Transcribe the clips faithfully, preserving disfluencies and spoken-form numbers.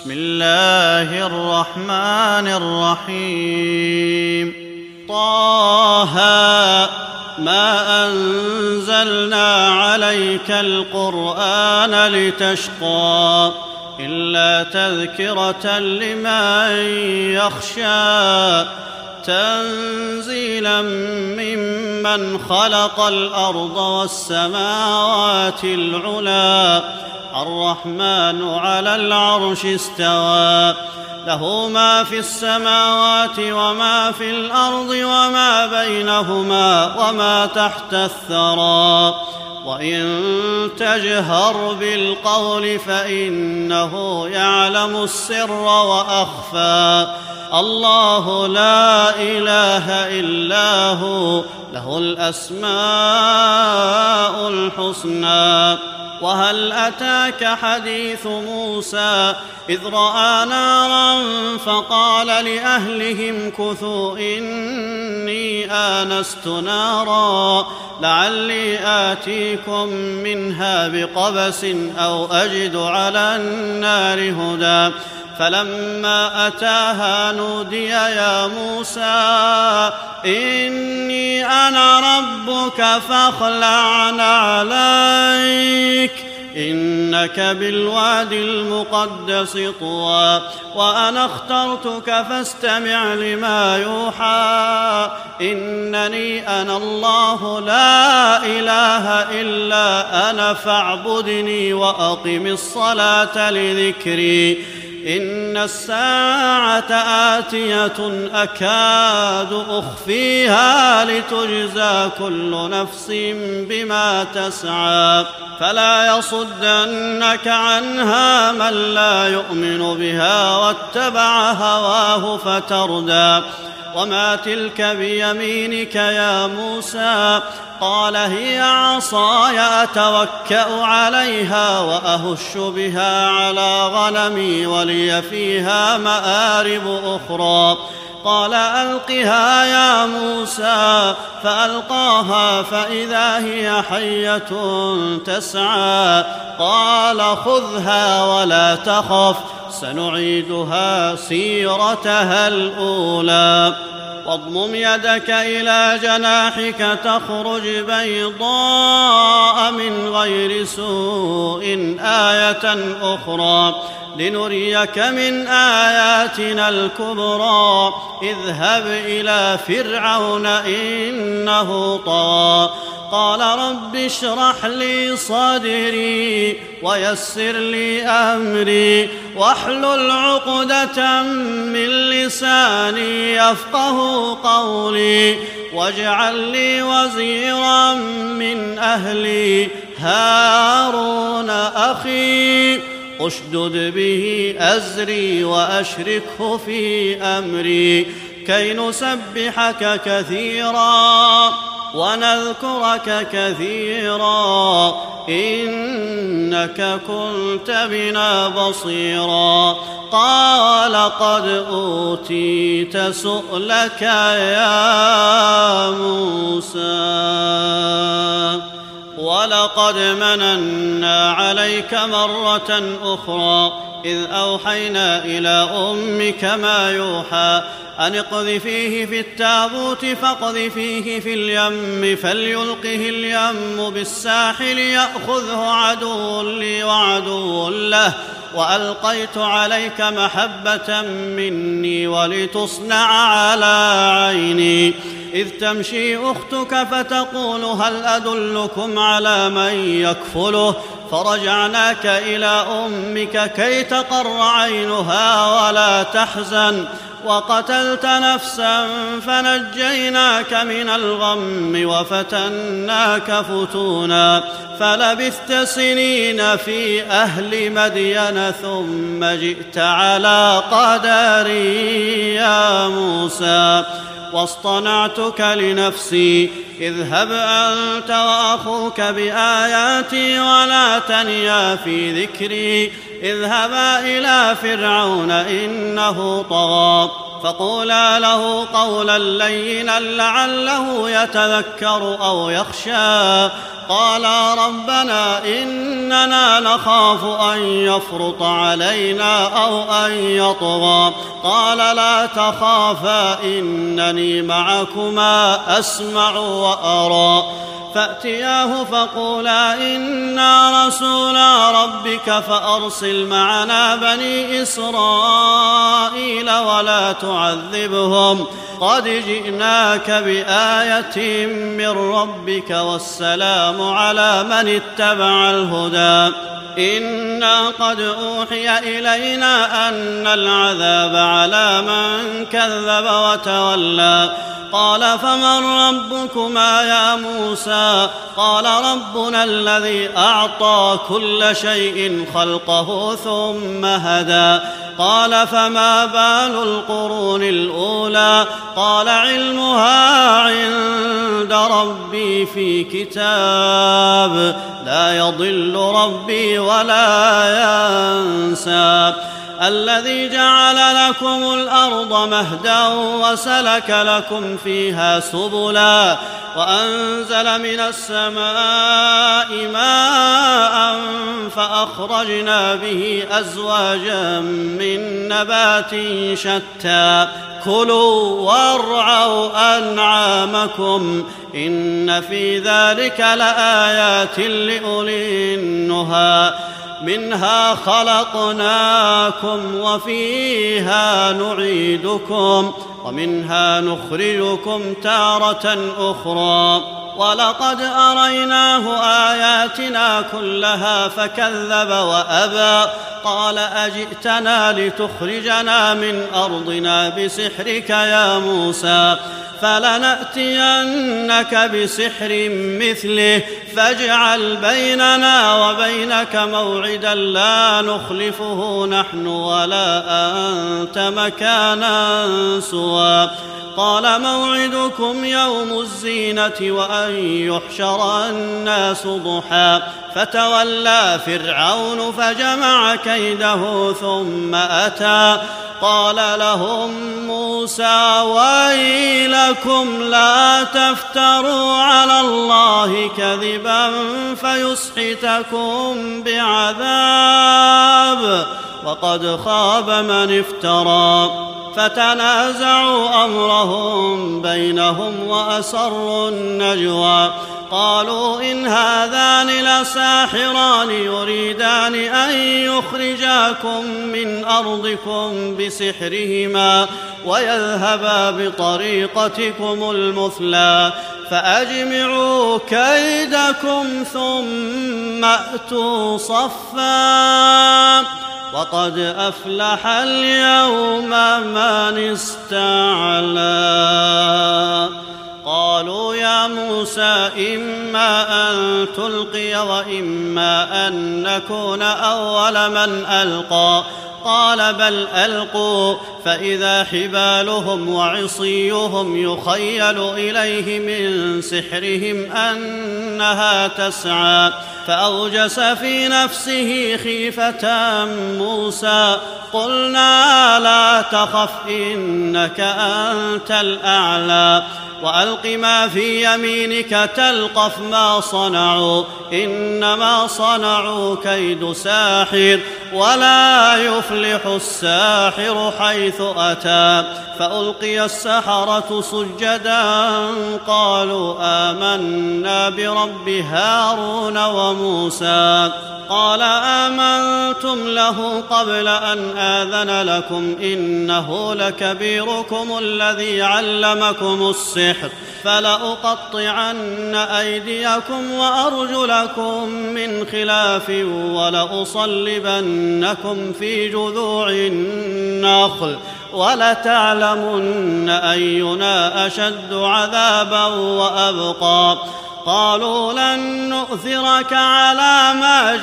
بسم الله الرحمن الرحيم طه ما أنزلنا عليك القرآن لتشقى إلا تذكرة لمن يخشى تنزيلا ممن خلق الأرض والسماوات العلى الرحمن على العرش استوى له ما في السماوات وما في الأرض وما بينهما وما تحت الثرى وإن تجهر بالقول فإنه يعلم السر وأخفى الله لا إله إلا هو له الأسماء الحسنى وهل أتاك حديث موسى إذ رأى نارا فقال لأهلهم كثوا إني آنست نارا لعلي آتيكم منها بقبس أو أجد على النار هدى فلما أتاها نودي يا موسى إني أنا ربك فاخلع نعليك إنك بالوادي المقدس طوى وأنا اخترتك فاستمع لما يوحى إنني أنا الله لا إله إلا أنا فاعبدني وأقم الصلاة لذكري إن الساعة آتية أكاد أخفيها لتجزى كل نفس بما تسعى فلا يصدنك عنها من لا يؤمن بها واتبع هواه فتردى وما تلك بيمينك يا موسى قال هي عصاي أتوكأ عليها وأهش بها على غنمي ولي فيها مآرب أخرى قال ألقها يا موسى فألقاها فإذا هي حية تسعى قال خذها ولا تخف سنعيدها سيرتها الأولى واضمم يدك إلى جناحك تخرج بيضاء من غير سوء آية أخرى لنريك من آياتنا الكبرى اذهب إلى فرعون إنه طغى قال رب اشرح لي صدري ويسر لي أمري واحلل عقدة من لساني يفقه قولي واجعل لي وزيرا من أهلي هارون أخي اشدد به أزري وأشركه في أمري كي نسبحك كثيرا ونذكرك كثيرا إنك كنت بنا بصيرا قال قد أوتيت سؤلك يا موسى ولقد مننا عليك مرة أخرى إذ أوحينا إلى أمك ما يوحى أن اقذفيه في التابوت فاقذفيه في اليم فليلقه اليم بالساحل يأخذه عدو لي وعدو له وألقيت عليك محبة مني ولتصنع على عيني إذ تمشي أختك فتقول هل أدلكم على من يكفله فرجعناك إلى أمك كي تقر عينها ولا تحزن وقتلت نفسا فنجيناك من الغم وفتناك فتونا فلبثت سنين في أهل مدين ثم جئت على قدري يا موسى واصطنعتك لنفسي اذهب أنت وأخوك بآياتي ولا تنيا في ذكري اذهبا إلى فرعون إنه طغى فقولا له قولا لينا لعله يتذكر أو يخشى. قالا ربنا إننا نخاف أن يفرط علينا أو أن يطغى. قال لا تخافا إنني معكما أسمع وأرى. فأتياه فقولا إنا رسولا ربك فأرسل معنا بني إسرائيل ولا تعذبهم قد جئناك بآية من ربك والسلام على من اتبع الهدى. إنا قد أوحي إلينا أن العذاب على من كذب وتولى. قال فمن ربكما يا موسى؟ قال ربنا الذي أعطى كل شيء خلقه ثم هدى. قال فما بال القرون الأولى؟ قال علمها عند ربي في كتاب لا يضل ربي ولا ينسى. الذي جعل لكم الأرض مهدا وسلك لكم فيها سبلا وأنزل من السماء ماء فأخرجنا به أزواجا من نبات شتى كلوا وارعوا أنعامكم إن في ذلك لآيات لأولي النهى. منها خلقناكم وفيها نعيدكم ومنها نخرجكم تارة أخرى. ولقد أريناه آياتنا كلها فكذب وأبى. قال أجئتنا لتخرجنا من أرضنا بسحرك يا موسى؟ فلنأتينك بسحر مثله فاجعل بيننا وبينك موعدا لا نخلفه نحن ولا أنت مكانا سوى. قال موعدكم يوم الزينة وأن يحشر الناس ضحى. فتولى فرعون فجمع كيده ثم أتى. قال لهم موسى ويلكم لا تفتروا على الله كذبا فيسحتكم بعذاب وقد خاب من افترى. فتنازعوا أمرهم بينهم وأسروا النجوى. قالوا إن هذان لساحران يريدان أن يخرجاكم من أرضكم بسحرهما ويذهبا بطريقتكم المثلى فأجمعوا كيدكم ثم أتوا صفا وقد أفلح اليوم من استعلى. قالوا يا موسى إما أن تلقي وإما أن نكون أول من ألقى. قال بل ألقوا فإذا حبالهم وعصيهم يخيل إليه من سحرهم أنها تسعى. فأوجس في نفسه خيفة موسى. قلنا لا تخف إنك أنت الأعلى وألق ما في يمينك تلقف ما صنعوا إنما صنعوا كيد ساحر ولا يفلح الساحر حيث أتى. فألقي السحرة سجدا قالوا آمنا برب هارون وموسى. قال آمنتم له قبل أن آذن لكم إنه لكبيركم الذي علمكم السحر فلأقطعن أيديكم وأرجلكم من خلاف ولأصلبنكم في جذوع النخل ولتعلمن أينا أشد عذابا وأبقى. قالوا لن نؤثرك على ما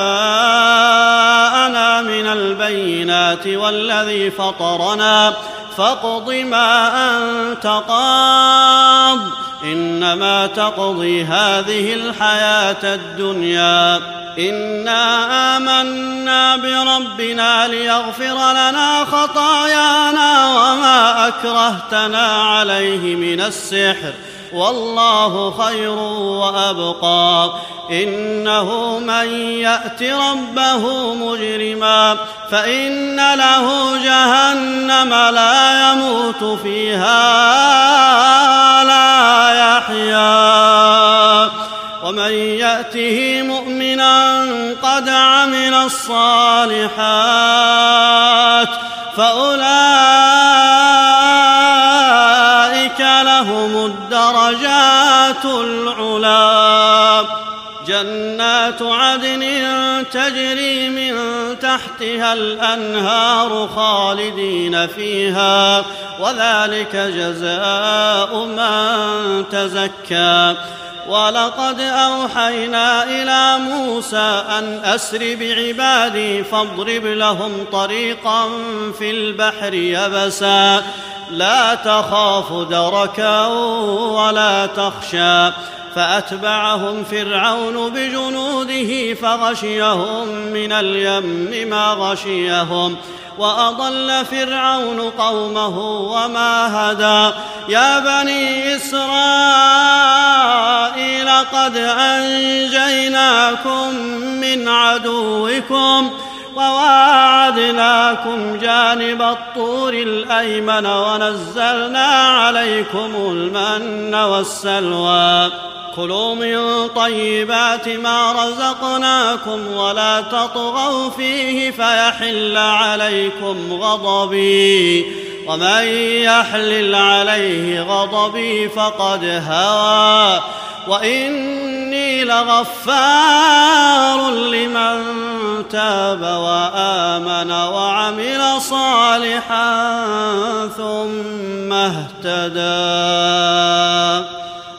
جاءنا من البينات والذي فطرنا فاقض ما أنت قاض إنما تقضي هذه الحياة الدنيا. إنا آمنا بربنا ليغفر لنا خطايانا وما أكرهتنا عليه من السحر، والله خير وأبقى. إنه من يأت ربه مجرما فإن له جهنم لا يموت فيها لا يحيا، ومن يأته مؤمنا قد عمل الصالحات فأولئك لهم الدرجات العلى. جنات عدن تجري من تحتها الأنهار خالدين فيها، وذلك جزاء من تزكى. ولقد أوحينا إلى موسى أن أسر بعبادي فاضرب لهم طريقا في البحر يبسا لا تخاف دركا ولا تخشى. فأتبعهم فرعون بجنوده فغشيهم من اليم ما غشيهم، وأضل فرعون قومه وما هدى. يا بني إسرائيل قد أنجيناكم من عدوكم وواعدناكم جانب الطور الأيمن ونزلنا عليكم المن والسلوى. كلوا من طيبات ما رزقناكم ولا تطغوا فيه فيحل عليكم غضبي، ومن يحلل عليه غضبي فقد هوى. وإني لغفار لمن تاب وآمن وعمل صالحا ثم اهتدى.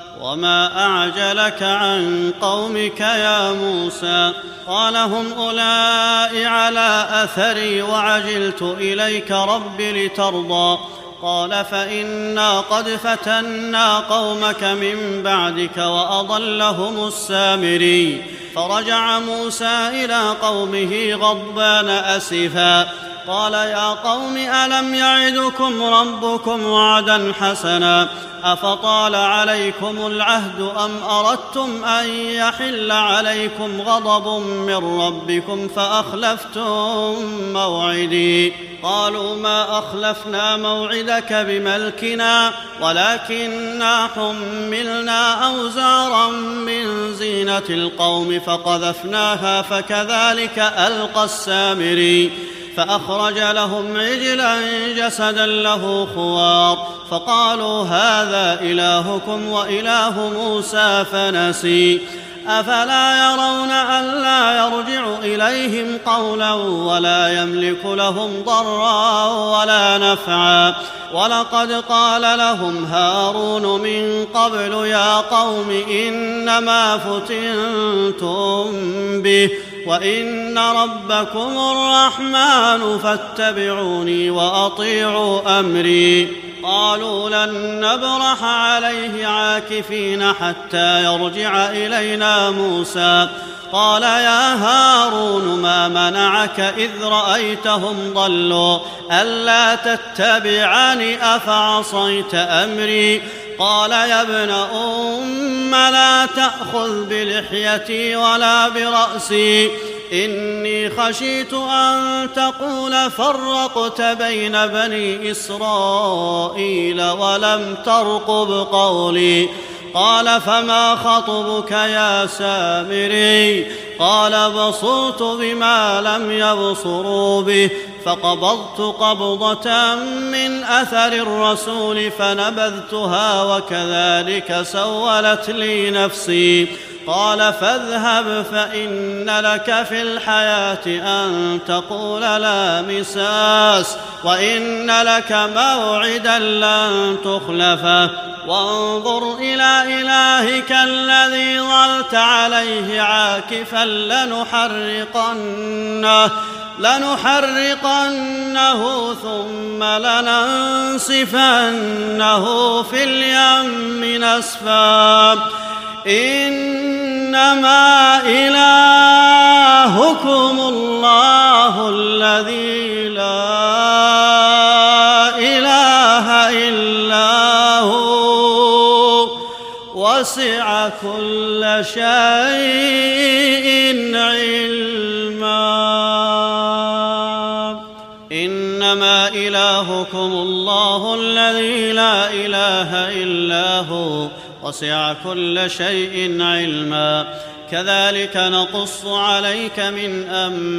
وما أعجلك عن قومك يا موسى؟ قال هم أولئك على أثري وعجلت إليك رب لترضى. قال فإنا قد فتنا قومك من بعدك وأضلهم السامري. فرجع موسى إلى قومه غضبان أسفا قال يا قوم ألم يعدكم ربكم وعدا حسنا أفطال عليكم العهد أم أردتم أن يحل عليكم غضب من ربكم فأخلفتم موعدي؟ قالوا ما أخلفنا موعدك بملكنا ولكننا حملنا أوزارا من زينة القوم فقذفناها فكذلك ألقى السامري. فأخرج لهم عجلا جسدا له خوار فقالوا هذا إلهكم وإله موسى فنسي. أفلا يرون ألا يرجع إليهم قولا ولا يملك لهم ضرا ولا نفعا؟ ولقد قال لهم هارون من قبل يا قوم إنما فتنتم به وإن ربكم الرحمن فاتبعوني وأطيعوا أمري. قالوا لن نبرح عليه عاكفين حتى يرجع إلينا موسى. قال يا هارون ما منعك إذ رأيتهم ضلوا ألا تتبعني أفعصيت أمري؟ قال يا ابن أم لا تأخذ بلحيتي ولا برأسي إني خشيت أن تقول فرقت بين بني إسرائيل ولم ترقب قولي. قال فما خطبك يا سامري؟ قال بصرت بما لم يبصروا به فقبضت قبضة من أثر الرسول فنبذتها وكذلك سولت لي نفسي. قال فاذهب فإن لك في الحياة أن تقول لا مساس وإن لك موعدا لن تخلفه وانظر إلى إلهك الذي ظلت عليه عاكفا لنحرقنه لنحرقنه ثم لننسفنه في اليم نسفا. إنما إلهكم الله الذي لا إله وسع كل شيء علما. إنما إلهكم الله الذي لا إله إلا هو وسع كل شيء علما. كذلك نقص عليك من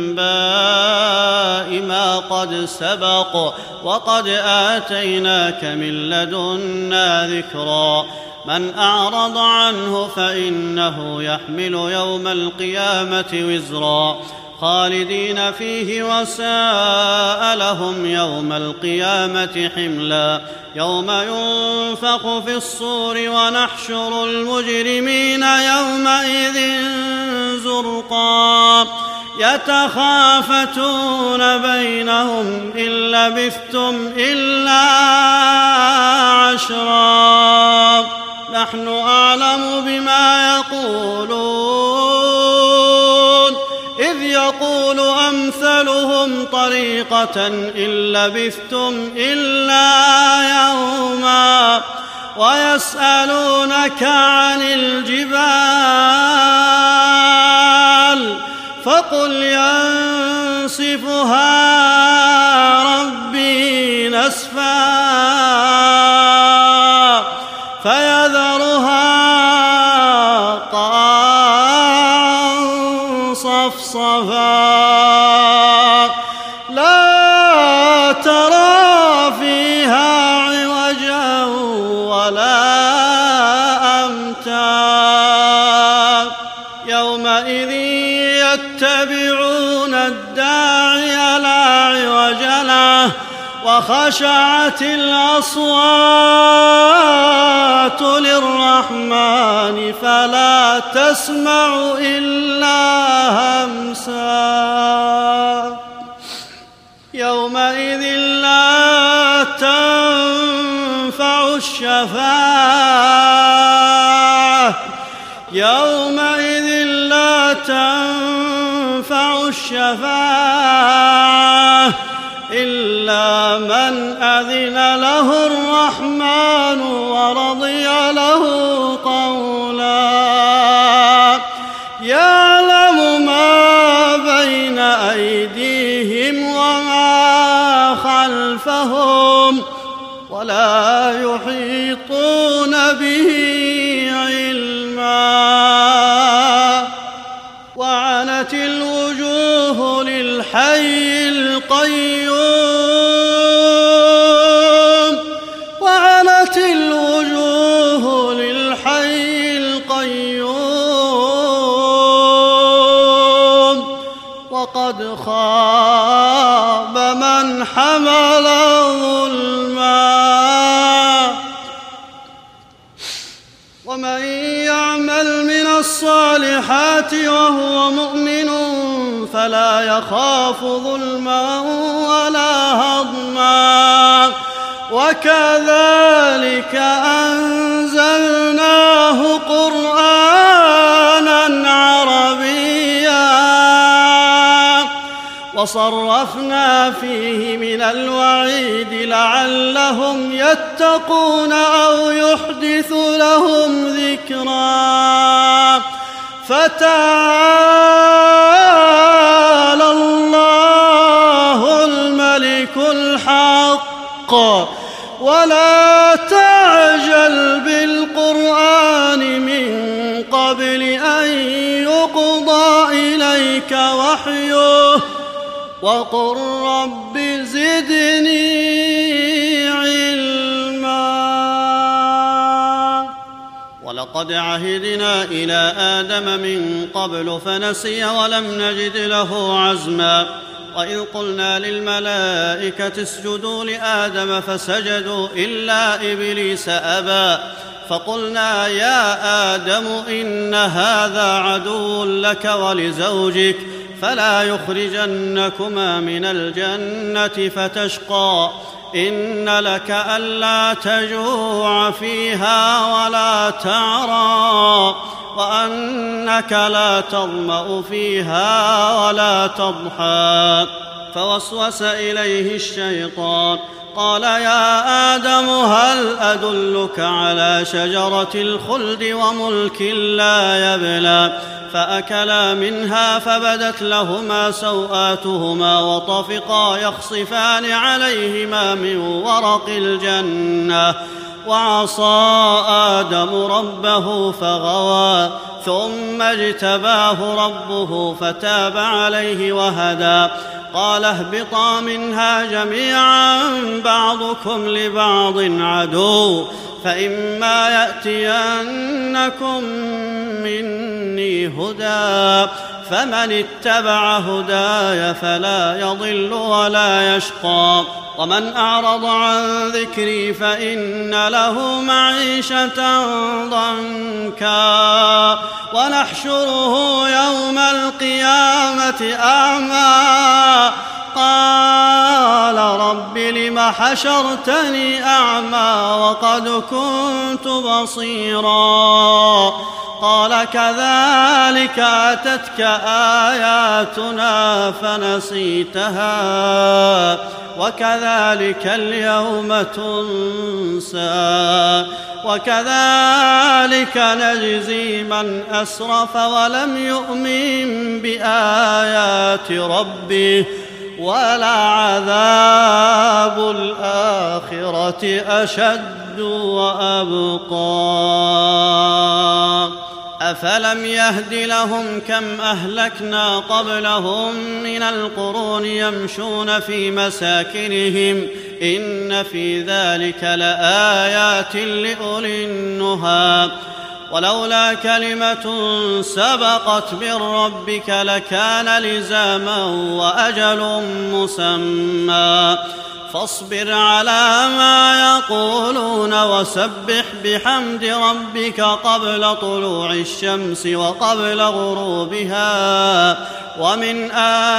أنباء ما قد سبق وقد آتيناك من لدنا ذكرا. من أعرض عنه فإنه يحمل يوم القيامة وزرا خالدين فيه وساء لهم يوم القيامة حملا. يوم ينفخ في الصور ونحشر المجرمين يومئذ زرقا يتخافتون بينهم إن لبثتم إلا عشرا نحن أعلم بما يقولون إذ يقول أمثلهم طريقة إن لبثتم إلا يوما ويسألونك عن الجبال فقل ينسفها ربي نسفا فيذرها قاعا صفصفا لا ترى فيها عوجا ولا أمتا. يومئذ يتبعون الداعي لا عوج له وخشعت الأصوات للرحمن فلا تسمع إلا همسا. يومئذ لا تنفع الشفاعة يومئذ لا تنفع الشفاعة إلا من أذن له الرحمن ورضي له قولا. يعلم ما بين أيديهم وما خلفهم ولا يحيطون به علما. وعنت الوجوه للحي القيوم وعنت الوجوه للحي القيوم وقد خاب من حمل ظلما. ومن يعمل من الصالحات وهو مؤمن فلا يخاف ظلما ولا هضما. وكذلك أنزلناه قرآنا عربيا وصرفنا فيه من الوعيد لعلهم يتقون أو يحدث لهم ذكرا. فتعالى الله الملك الحق ولا تعجل بالقرآن من قبل أن يقضى إليك وحيه وقل رب زدني علما. ولقد عهدنا إلى آدم من قبل فنسي ولم نجد له عزما. وإذ قلنا للملائكة اسجدوا لآدم فسجدوا إلا إبليس أبى فقلنا يا آدم إن هذا عدو لك ولزوجك فلا يخرجنكما من الجنة فتشقى. إن لك ألا تجوع فيها ولا تعرى وأنك لا تظمأ فيها ولا تضحى فوسوس إليه الشيطان قال يا آدم هل أدلك على شجرة الخلد وملك لا يبلى فأكلا منها فبدت لهما سوآتهما وطفقا يخصفان عليهما من ورق الجنة وعصى آدم ربه فغوى ثم اجتباه ربه فتاب عليه وهدى قال اهبطا منها جميعا بعضكم لبعض عدو فإما يأتينكم مني هدى فمن اتبع هداي فلا يضل ولا يشقى ومن أعرض عن ذكري فإن له معيشة ضنكا ونحشره يوم القيامة أعمى قال رب لم حشرتني أعمى وقد كنت بصيرا قال كذلك أتتك آياتنا فنسيتها وكذلك اليوم تنسى وكذلك نجزي من أسرف ولم يؤمن بآيات ربه ولعذاب الآخرة أشد وأبقى أفلم يهد لهم كم أهلكنا قبلهم من القرون يمشون في مساكنهم إن في ذلك لآيات لأولي النهى ولولا كلمة سبقت من ربك لكان لزاما وأجل مسمى فاصبر على ما يقولون وسبح بحمد ربك قبل طلوع الشمس وقبل غروبها ومن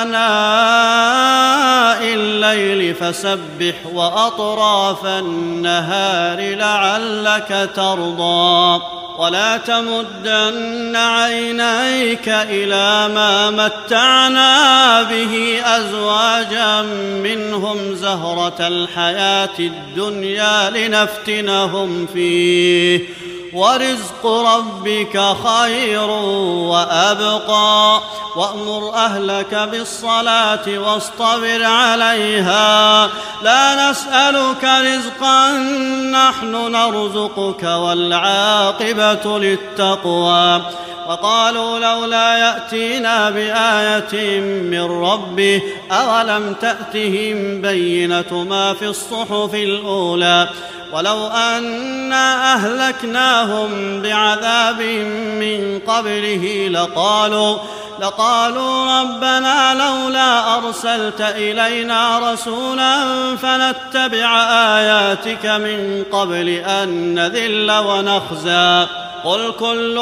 آناء الليل فسبح وأطراف النهار لعلك ترضى ولا تمدن عينيك إلى ما متعنا به أزواجا منهم زهرة الحياة الدنيا لنفتنهم فيه ورزق ربك خير وأبقى وأمر أهلك بالصلاة واصطبر عليها لا نسألك رزقا نحن نرزقك والعاقبة للتقوى وقالوا لولا يأتينا بآية من ربه أولم تأتهم بينة ما في الصحف الأولى ولو أنا أهلكناهم بعذاب من قبله لقالوا لقالوا ربنا لولا أرسلت إلينا رسولا فنتبع آياتك من قبل أن نذل ونخزى قل كل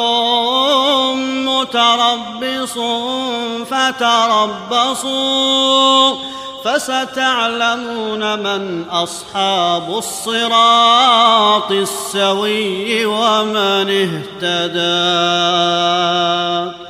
متربص فتربصوا فستعلمون من أصحاب الصراط السوي ومن اهتدى.